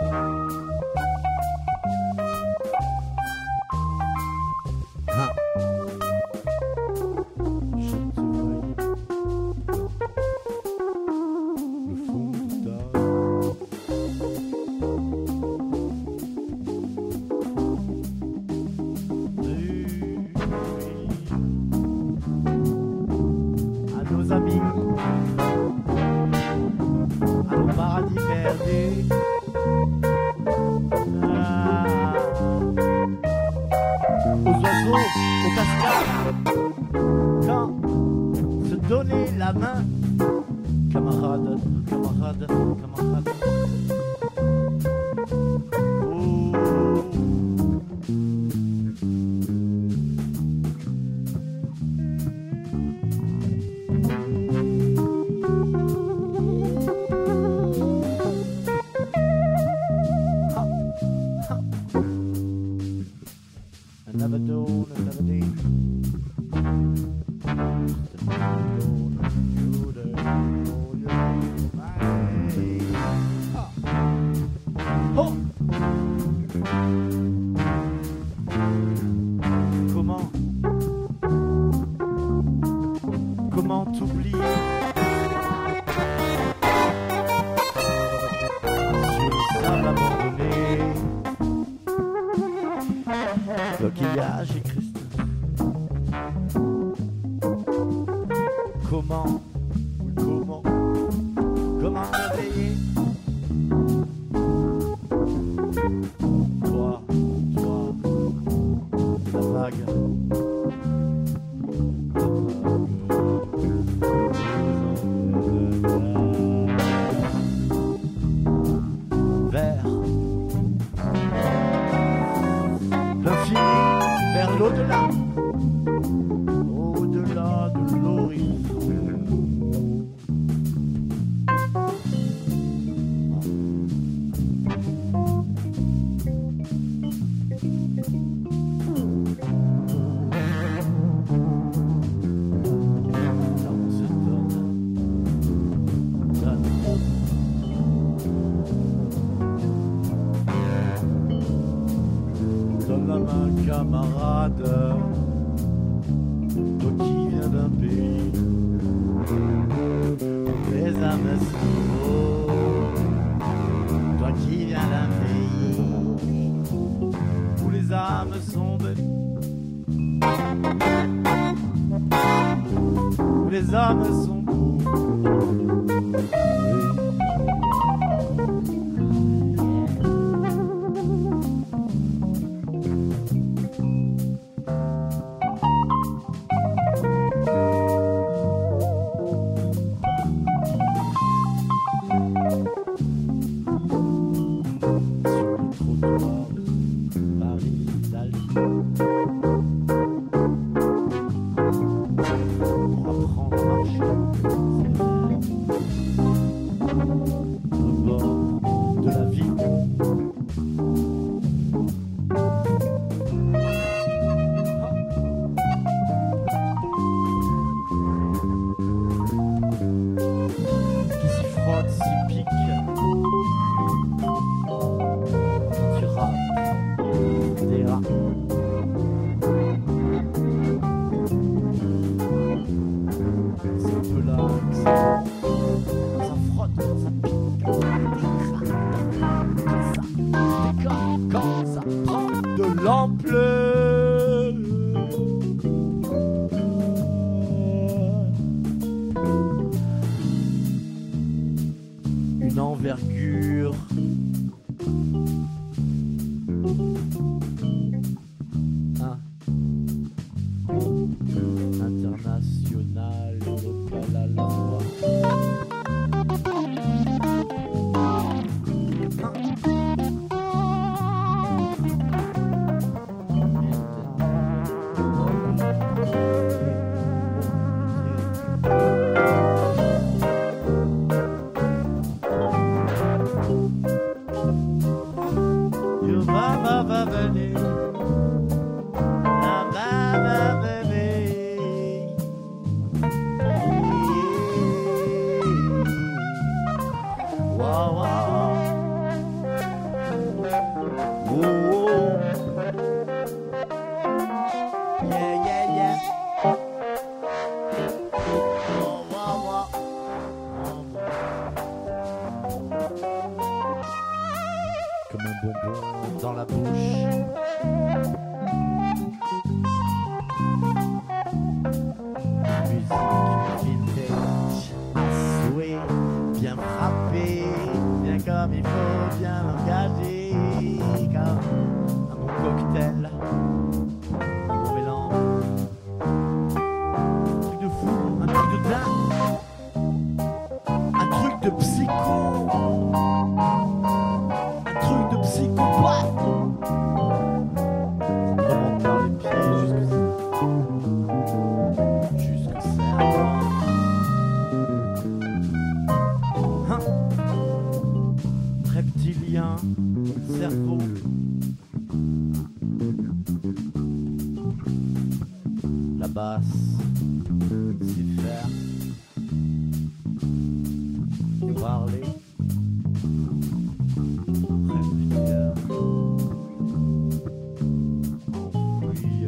Pour apprendre à marcher. bonbons dans la bouche. Musique vintage à souhait, bien frappé, bien comme il faut, bien engagé, comme un bon cocktail, un bon mélange. Un truc de fou, un truc de dingue, un truc de psycho, un truc de psychopathe. Ça te remonte par les pieds jusqu'au cerveau. Hein? Reptilien, cerveau. La basse, c'est faire. Parler. Reptilien. Enfoui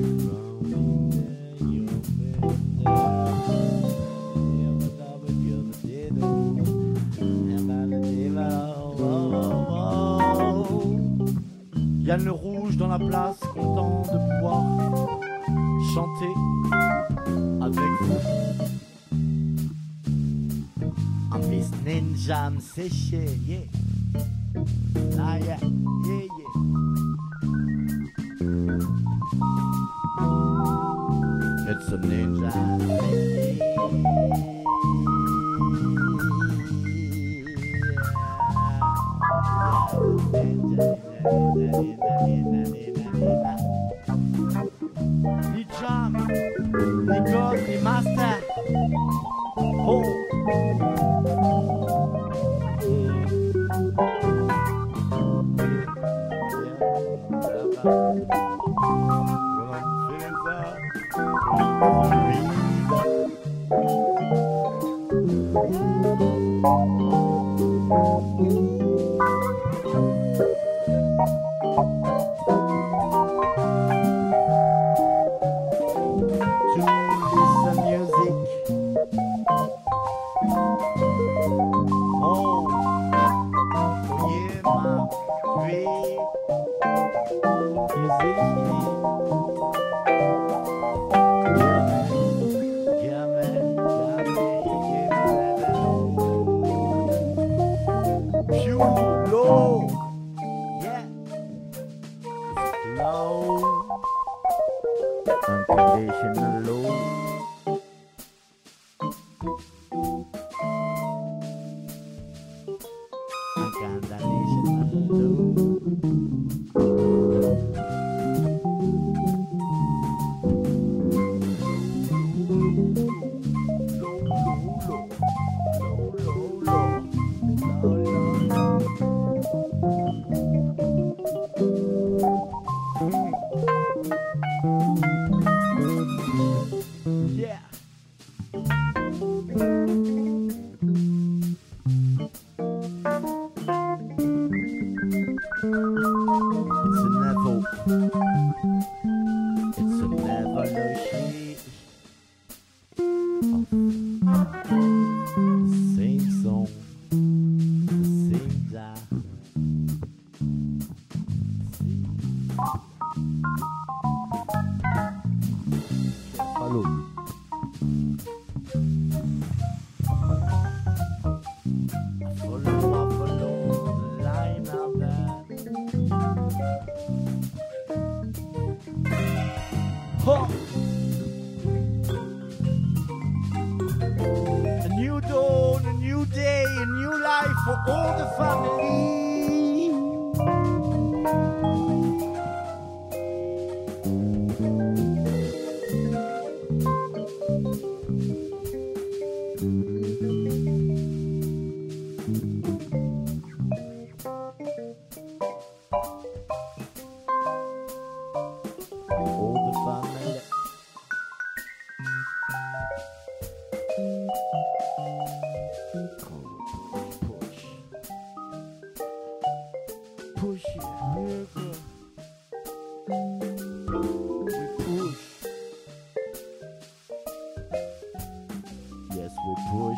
Yann le Rouge dans la place, content de pouvoir chanter avec vous. Un Miss Ninja me séché, yeah. Ah yeah, yeah, yeah. It's a ninja ni jam, ni god, ni master. Oh.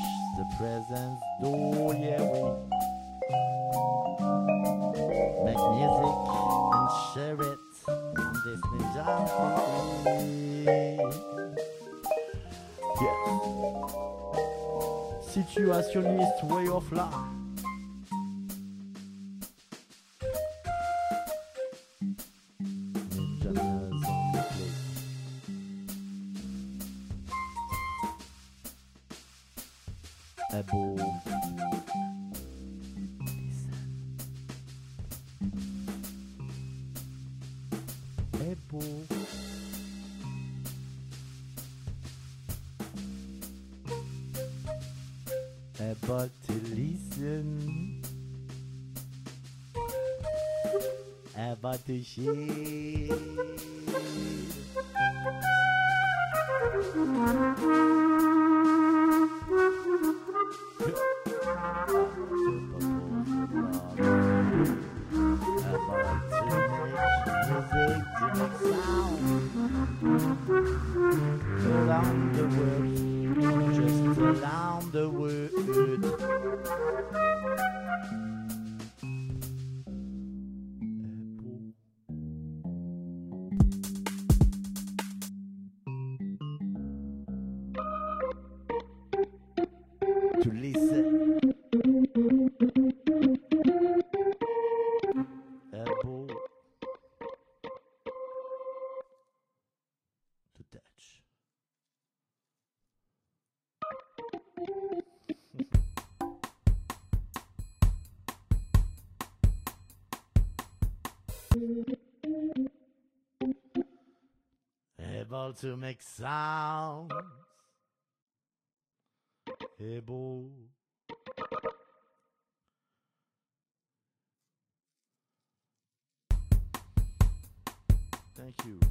Make Perfectionist way of life. Ninjas on the plate. Beau. Beau. But to listen, but to share. Around the world, just around the world. To listen. Beau. To touch. Able to make sounds. Able. Thank you.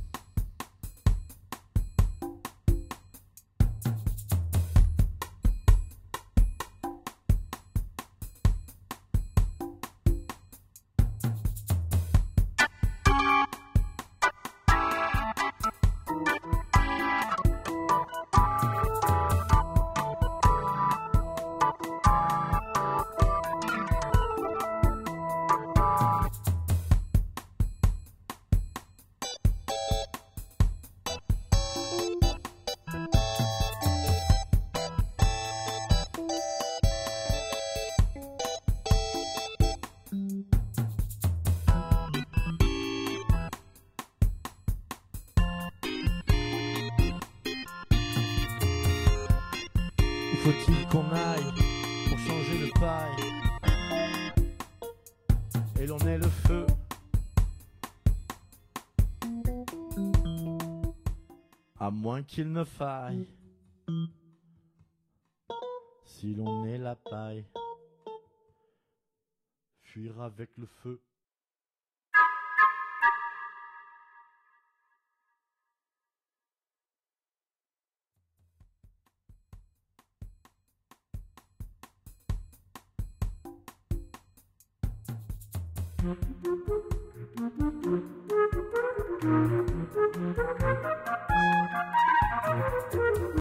Où faut-il qu'on aille pour changer de paille? Et l'on est le feu. À moins qu'il ne faille. Si l'on est la paille, fuir avec le feu.